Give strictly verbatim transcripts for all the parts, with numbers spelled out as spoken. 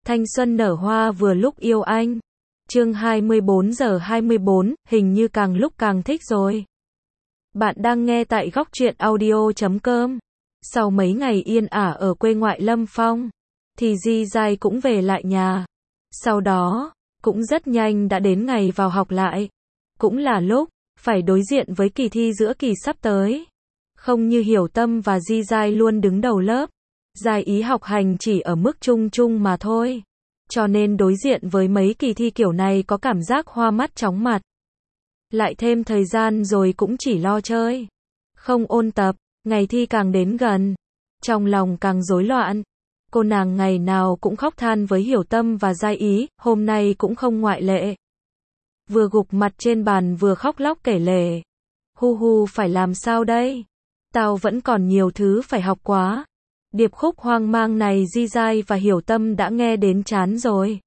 Thanh xuân nở hoa vừa lúc yêu anh. Chương hai mươi bốn giờ hai mươi bốn, hình như càng lúc càng thích rồi. Bạn đang nghe tại góc truyện audio chấm com. Sau mấy ngày yên ả ở quê ngoại Lâm Phong, thì Di Giai cũng về lại nhà. Sau đó, cũng rất nhanh đã đến ngày vào học lại. Cũng là lúc, phải đối diện với kỳ thi giữa kỳ sắp tới. Không như Hiểu Tâm và Di Giai luôn đứng đầu lớp. Giai ý học hành chỉ ở mức trung trung mà thôi. Cho nên đối diện với mấy kỳ thi kiểu này có cảm giác hoa mắt chóng mặt. Lại thêm thời gian rồi cũng chỉ lo chơi. Không ôn tập, ngày thi càng đến gần. Trong lòng càng rối loạn. Cô nàng ngày nào cũng khóc than với Hiểu Tâm và Giai ý, hôm nay cũng không ngoại lệ. Vừa gục mặt trên bàn vừa khóc lóc kể lể. Hu hu, phải làm sao đây? Tao vẫn còn nhiều thứ phải học quá. Điệp khúc hoang mang này Di Giai và Hiểu Tâm đã nghe đến chán rồi.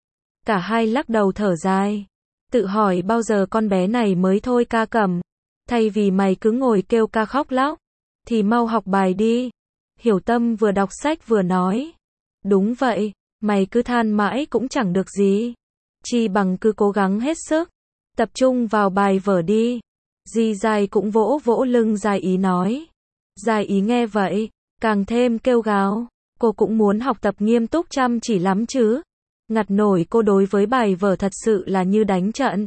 Cả hai lắc đầu thở dài. Tự hỏi bao giờ con bé này mới thôi ca cầm. Thay vì mày cứ ngồi kêu ca khóc lóc, thì mau học bài đi. Hiểu Tâm vừa đọc sách vừa nói. Đúng vậy, mày cứ than mãi cũng chẳng được gì. Chi bằng cứ cố gắng hết sức. Tập trung vào bài vở đi. Di Giai cũng vỗ vỗ lưng Giai ý nói. Giai ý nghe vậy, càng thêm kêu gào. Cô cũng muốn học tập nghiêm túc chăm chỉ lắm chứ. Ngặt nổi cô đối với bài vở thật sự là như đánh trận.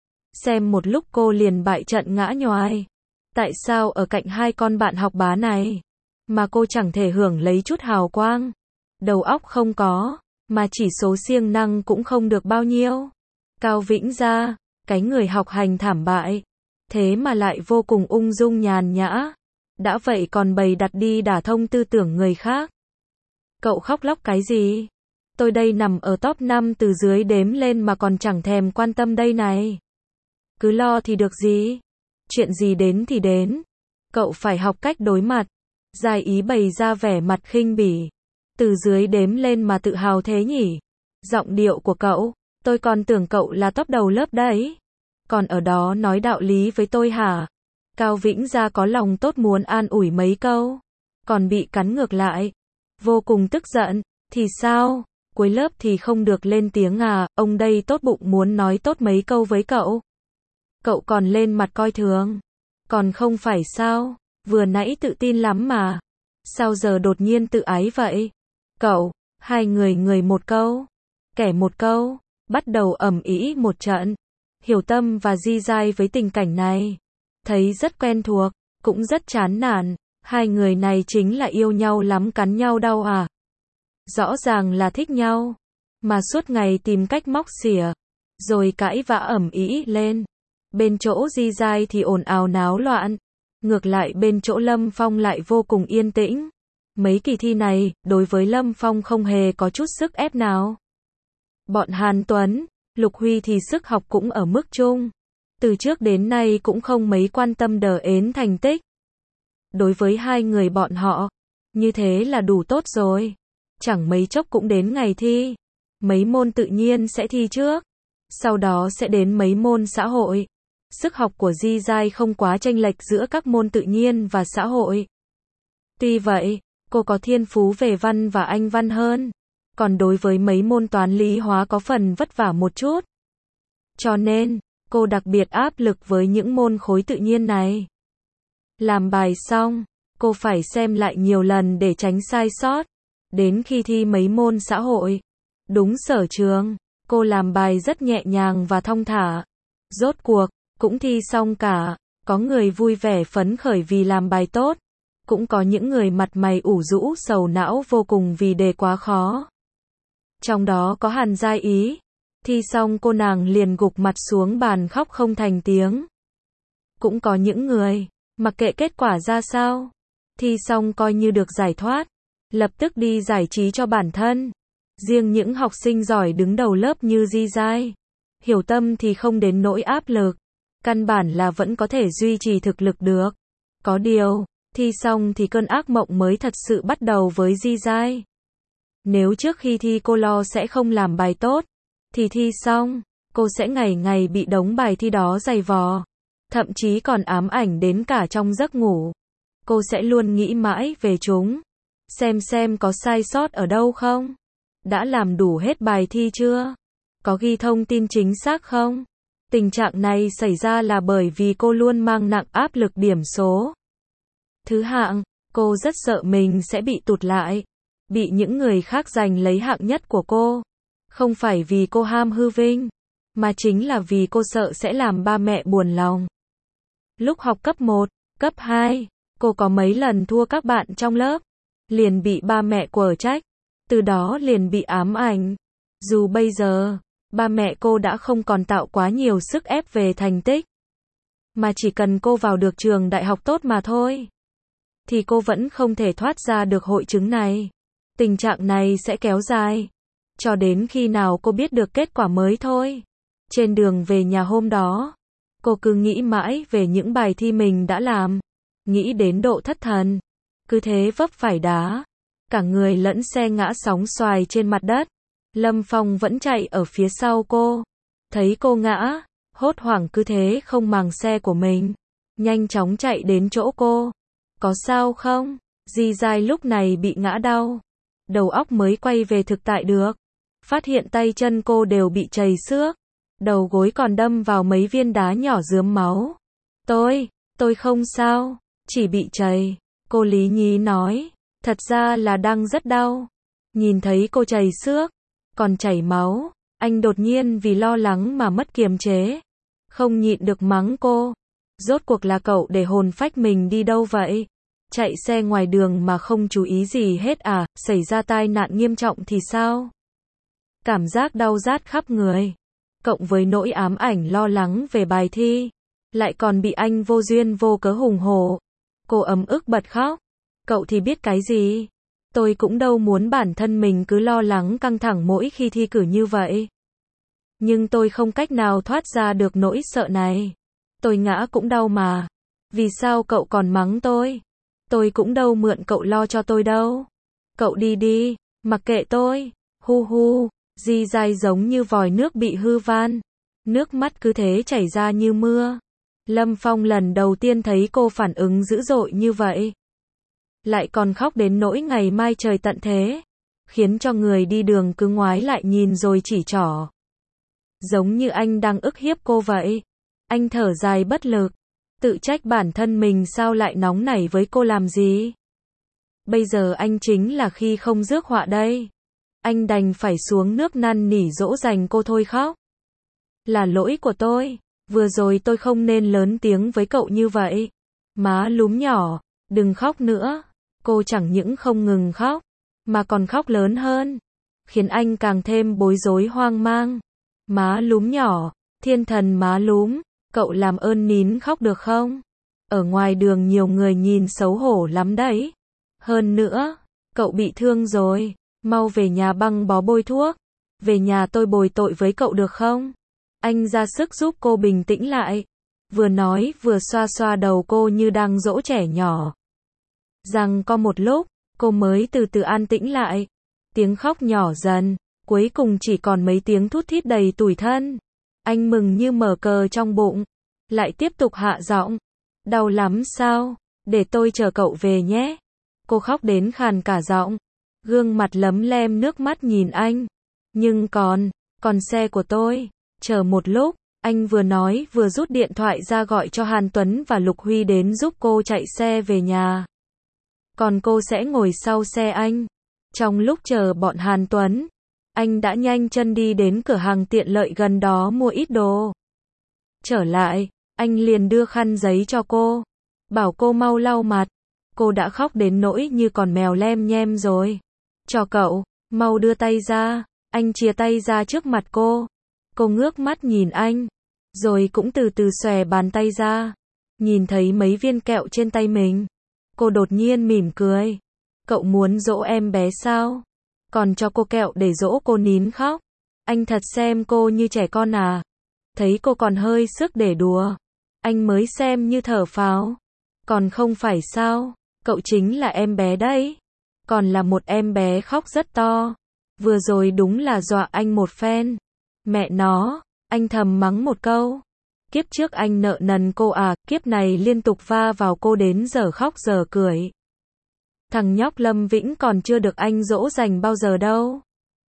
Xem một lúc cô liền bại trận ngã nhoài. Tại sao ở cạnh hai con bạn học bá này, mà cô chẳng thể hưởng lấy chút hào quang? Đầu óc không có, mà chỉ số siêng năng cũng không được bao nhiêu. Cao Vĩnh Gia, cái người học hành thảm bại, thế mà lại vô cùng ung dung nhàn nhã. Đã vậy còn bày đặt đi đả thông tư tưởng người khác. Cậu khóc lóc cái gì? Tôi đây nằm ở top năm từ dưới đếm lên mà còn chẳng thèm quan tâm đây này. Cứ lo thì được gì? Chuyện gì đến thì đến. Cậu phải học cách đối mặt. Giai ý bày ra vẻ mặt khinh bỉ. Từ dưới đếm lên mà tự hào thế nhỉ? Giọng điệu của cậu, tôi còn tưởng cậu là top đầu lớp đấy. Còn ở đó nói đạo lý với tôi hả? Cao Vĩnh Gia có lòng tốt muốn an ủi mấy câu, còn bị cắn ngược lại. Vô cùng tức giận. Thì sao? Cuối lớp thì không được lên tiếng à? Ông đây tốt bụng muốn nói tốt mấy câu với cậu. Cậu còn lên mặt coi thường. Còn không phải sao? Vừa nãy tự tin lắm mà. Sao giờ đột nhiên tự ái vậy? Cậu, hai người người một câu, kẻ một câu, bắt đầu ầm ĩ một trận. Hiểu Tâm và Di Giai với tình cảnh này, thấy rất quen thuộc, cũng rất chán nản. Hai người này chính là yêu nhau lắm cắn nhau đau à? Rõ ràng là thích nhau, mà suốt ngày tìm cách móc xỉa, rồi cãi vã ầm ĩ lên. Bên chỗ Di Giai thì ồn ào náo loạn, ngược lại bên chỗ Lâm Phong lại vô cùng yên tĩnh. Mấy kỳ thi này, đối với Lâm Phong không hề có chút sức ép nào. Bọn Hàn Tuấn, Lục Huy thì sức học cũng ở mức trung. Từ trước đến nay cũng không mấy quan tâm đờ ến thành tích. Đối với hai người bọn họ, như thế là đủ tốt rồi. Chẳng mấy chốc cũng đến ngày thi. Mấy môn tự nhiên sẽ thi trước, sau đó sẽ đến mấy môn xã hội. Sức học của Di Giai không quá chênh lệch giữa các môn tự nhiên và xã hội. Tuy vậy, cô có thiên phú về văn và Anh văn hơn. Còn đối với mấy môn toán lý hóa có phần vất vả một chút. Cho nên, cô đặc biệt áp lực với những môn khối tự nhiên này. Làm bài xong, cô phải xem lại nhiều lần để tránh sai sót. Đến khi thi mấy môn xã hội, đúng sở trường, cô làm bài rất nhẹ nhàng và thong thả. Rốt cuộc, cũng thi xong cả. Có người vui vẻ phấn khởi vì làm bài tốt. Cũng có những người mặt mày ủ rũ sầu não vô cùng vì đề quá khó. Trong đó có Hàn Giai ý. Thi xong cô nàng liền gục mặt xuống bàn khóc không thành tiếng. Cũng có những người, mặc kệ kết quả ra sao, thi xong coi như được giải thoát, lập tức đi giải trí cho bản thân. Riêng những học sinh giỏi đứng đầu lớp như Di Giai, Hiểu Tâm thì không đến nỗi áp lực. Căn bản là vẫn có thể duy trì thực lực được. Có điều, thi xong thì cơn ác mộng mới thật sự bắt đầu với Di Giai. Nếu trước khi thi cô lo sẽ không làm bài tốt, thì thi xong, cô sẽ ngày ngày bị đống bài thi đó giày vò. Thậm chí còn ám ảnh đến cả trong giấc ngủ. Cô sẽ luôn nghĩ mãi về chúng. Xem xem có sai sót ở đâu không. Đã làm đủ hết bài thi chưa? Có ghi thông tin chính xác không? Tình trạng này xảy ra là bởi vì cô luôn mang nặng áp lực điểm số thứ hạng. Cô rất sợ mình sẽ bị tụt lại, bị những người khác giành lấy hạng nhất của cô. Không phải vì cô ham hư vinh, mà chính là vì cô sợ sẽ làm ba mẹ buồn lòng. Lúc học cấp một, cấp hai, cô có mấy lần thua các bạn trong lớp, liền bị ba mẹ quở trách, từ đó liền bị ám ảnh. Dù bây giờ, ba mẹ cô đã không còn tạo quá nhiều sức ép về thành tích, mà chỉ cần cô vào được trường đại học tốt mà thôi, thì cô vẫn không thể thoát ra được hội chứng này. Tình trạng này sẽ kéo dài, cho đến khi nào cô biết được kết quả mới thôi. Trên đường về nhà hôm đó, cô cứ nghĩ mãi về những bài thi mình đã làm, nghĩ đến độ thất thần, cứ thế vấp phải đá, cả người lẫn xe ngã sóng xoài trên mặt đất. Lâm Phong vẫn chạy ở phía sau cô, thấy cô ngã, hốt hoảng cứ thế không màng xe của mình, nhanh chóng chạy đến chỗ cô. Có sao không? Di Giai lúc này bị ngã đau, đầu óc mới quay về thực tại được, phát hiện tay chân cô đều bị trầy xước, đầu gối còn đâm vào mấy viên đá nhỏ rướm máu. Tôi, tôi không sao, chỉ bị trầy, cô lý nhí nói, thật ra là đang rất đau. Nhìn thấy cô trầy xước, còn chảy máu, anh đột nhiên vì lo lắng mà mất kiềm chế, không nhịn được mắng cô. Rốt cuộc là cậu để hồn phách mình đi đâu vậy? Chạy xe ngoài đường mà không chú ý gì hết à, xảy ra tai nạn nghiêm trọng thì sao? Cảm giác đau rát khắp người, cộng với nỗi ám ảnh lo lắng về bài thi, lại còn bị anh vô duyên vô cớ hùng hổ. Cô ấm ức bật khóc. Cậu thì biết cái gì? Tôi cũng đâu muốn bản thân mình cứ lo lắng căng thẳng mỗi khi thi cử như vậy. Nhưng tôi không cách nào thoát ra được nỗi sợ này. Tôi ngã cũng đau mà. Vì sao cậu còn mắng tôi? Tôi cũng đâu mượn cậu lo cho tôi đâu. Cậu đi đi, mặc kệ tôi. Hu hu, Di Giai giống như vòi nước bị hư van. Nước mắt cứ thế chảy ra như mưa. Lâm Phong lần đầu tiên thấy cô phản ứng dữ dội như vậy. Lại còn khóc đến nỗi ngày mai trời tận thế, khiến cho người đi đường cứ ngoái lại nhìn rồi chỉ trỏ. Giống như anh đang ức hiếp cô vậy. Anh thở dài bất lực, tự trách bản thân mình sao lại nóng nảy với cô làm gì. Bây giờ anh chính là khi không rước họa đây. Anh đành phải xuống nước năn nỉ dỗ dành cô thôi khóc. Là lỗi của tôi, vừa rồi tôi không nên lớn tiếng với cậu như vậy. Má lúm nhỏ, đừng khóc nữa. Cô chẳng những không ngừng khóc, mà còn khóc lớn hơn, khiến anh càng thêm bối rối hoang mang. Má lúm nhỏ, thiên thần má lúm, cậu làm ơn nín khóc được không? Ở ngoài đường nhiều người nhìn xấu hổ lắm đấy. Hơn nữa, cậu bị thương rồi, mau về nhà băng bó bôi thuốc. Về nhà tôi bồi tội với cậu được không? Anh ra sức giúp cô bình tĩnh lại, vừa nói vừa xoa xoa đầu cô như đang dỗ trẻ nhỏ. Rằng có một lúc, cô mới từ từ an tĩnh lại. Tiếng khóc nhỏ dần, cuối cùng chỉ còn mấy tiếng thút thít đầy tủi thân. Anh mừng như mở cờ trong bụng, lại tiếp tục hạ giọng. Đau lắm sao? Để tôi chờ cậu về nhé. Cô khóc đến khàn cả giọng, gương mặt lấm lem nước mắt nhìn anh. Nhưng còn, còn xe của tôi. Chờ một lúc, anh vừa nói vừa rút điện thoại ra gọi cho Hàn Tuấn và Lục Huy đến giúp cô chạy xe về nhà. Còn cô sẽ ngồi sau xe anh. Trong lúc chờ bọn Hàn Tuấn, anh đã nhanh chân đi đến cửa hàng tiện lợi gần đó mua ít đồ. Trở lại, anh liền đưa khăn giấy cho cô, bảo cô mau lau mặt. Cô đã khóc đến nỗi như con mèo lem nhem rồi. Cho cậu, mau đưa tay ra. Anh chìa tay ra trước mặt cô. Cô ngước mắt nhìn anh, rồi cũng từ từ xòe bàn tay ra. Nhìn thấy mấy viên kẹo trên tay mình, cô đột nhiên mỉm cười. Cậu muốn dỗ em bé sao? Còn cho cô kẹo để dỗ cô nín khóc. Anh thật xem cô như trẻ con à? Thấy cô còn hơi sức để đùa, anh mới xem như thở phào. Còn không phải sao? Cậu chính là em bé đấy. Còn là một em bé khóc rất to. Vừa rồi đúng là dọa anh một phen. Mẹ nó, anh thầm mắng một câu. Kiếp trước anh nợ nần cô à, kiếp này liên tục va vào cô đến giờ khóc giờ cười. Thằng nhóc Lâm Vĩnh còn chưa được anh dỗ dành bao giờ đâu.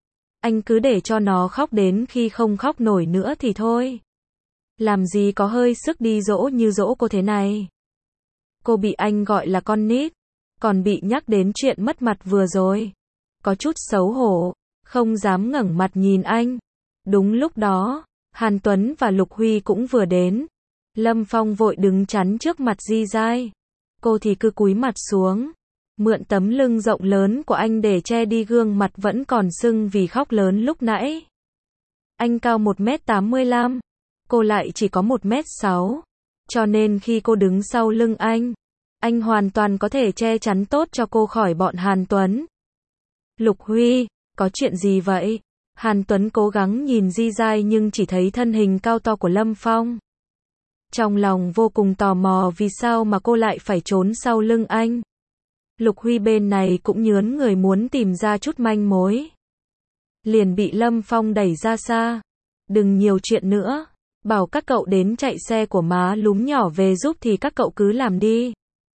Anh cứ để cho nó khóc đến khi không khóc nổi nữa thì thôi. Làm gì có hơi sức đi dỗ như dỗ cô thế này. Cô bị anh gọi là con nít, còn bị nhắc đến chuyện mất mặt vừa rồi. Có chút xấu hổ, không dám ngẩng mặt nhìn anh. Đúng lúc đó, Hàn Tuấn và Lục Huy cũng vừa đến. Lâm Phong vội đứng chắn trước mặt Di Giai. Cô thì cứ cúi mặt xuống, mượn tấm lưng rộng lớn của anh để che đi gương mặt vẫn còn sưng vì khóc lớn lúc nãy. Anh cao một mét tám mươi lăm, cô lại chỉ có một mét sáu. Cho nên khi cô đứng sau lưng anh, anh hoàn toàn có thể che chắn tốt cho cô khỏi bọn Hàn Tuấn. Lục Huy, có chuyện gì vậy? Hàn Tuấn cố gắng nhìn Di Giai nhưng chỉ thấy thân hình cao to của Lâm Phong. Trong lòng vô cùng tò mò vì sao mà cô lại phải trốn sau lưng anh. Lục Huy bên này cũng nhớn người muốn tìm ra chút manh mối. Liền bị Lâm Phong đẩy ra xa. Đừng nhiều chuyện nữa. Bảo các cậu đến chạy xe của má lúm nhỏ về giúp thì các cậu cứ làm đi.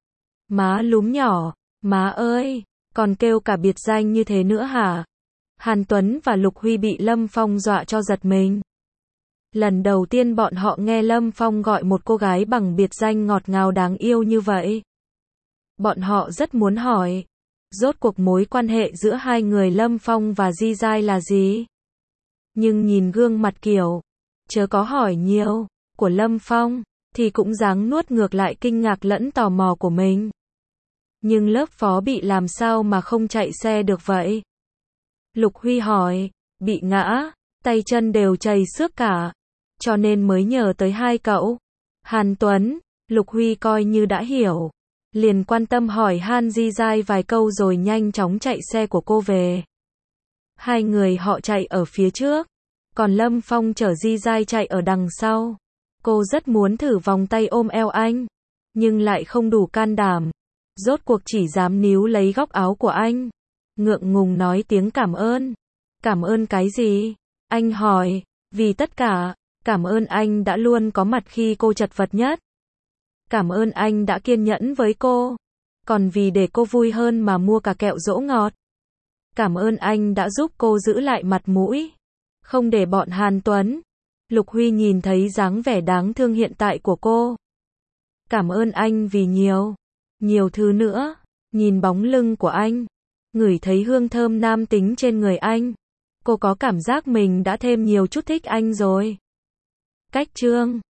Má lúm nhỏ, má ơi, còn kêu cả biệt danh như thế nữa hả? Hàn Tuấn và Lục Huy bị Lâm Phong dọa cho giật mình. Lần đầu tiên bọn họ nghe Lâm Phong gọi một cô gái bằng biệt danh ngọt ngào đáng yêu như vậy. Bọn họ rất muốn hỏi, rốt cuộc mối quan hệ giữa hai người Lâm Phong và Di Giai là gì? Nhưng nhìn gương mặt kiểu, chớ có hỏi nhiều, của Lâm Phong, thì cũng dáng nuốt ngược lại kinh ngạc lẫn tò mò của mình. Nhưng lớp phó bị làm sao mà không chạy xe được vậy? Lục Huy hỏi, bị ngã, tay chân đều chảy xước cả, cho nên mới nhờ tới hai cậu. Hàn Tuấn, Lục Huy coi như đã hiểu, liền quan tâm hỏi han Di Giai vài câu rồi nhanh chóng chạy xe của cô về. Hai người họ chạy ở phía trước, còn Lâm Phong chở Di Giai chạy ở đằng sau. Cô rất muốn thử vòng tay ôm eo anh, nhưng lại không đủ can đảm. Rốt cuộc chỉ dám níu lấy góc áo của anh, ngượng ngùng nói tiếng cảm ơn. Cảm ơn cái gì? Anh hỏi, vì tất cả, cảm ơn anh đã luôn có mặt khi cô chật vật nhất. Cảm ơn anh đã kiên nhẫn với cô, còn vì để cô vui hơn mà mua cả kẹo dỗ ngọt. Cảm ơn anh đã giúp cô giữ lại mặt mũi, không để bọn Hàn Tuấn. Lục Huy nhìn thấy dáng vẻ đáng thương hiện tại của cô. Cảm ơn anh vì nhiều, nhiều thứ nữa. Nhìn bóng lưng của anh, ngửi thấy hương thơm nam tính trên người anh, cô có cảm giác mình đã thêm nhiều chút thích anh rồi. Cách chương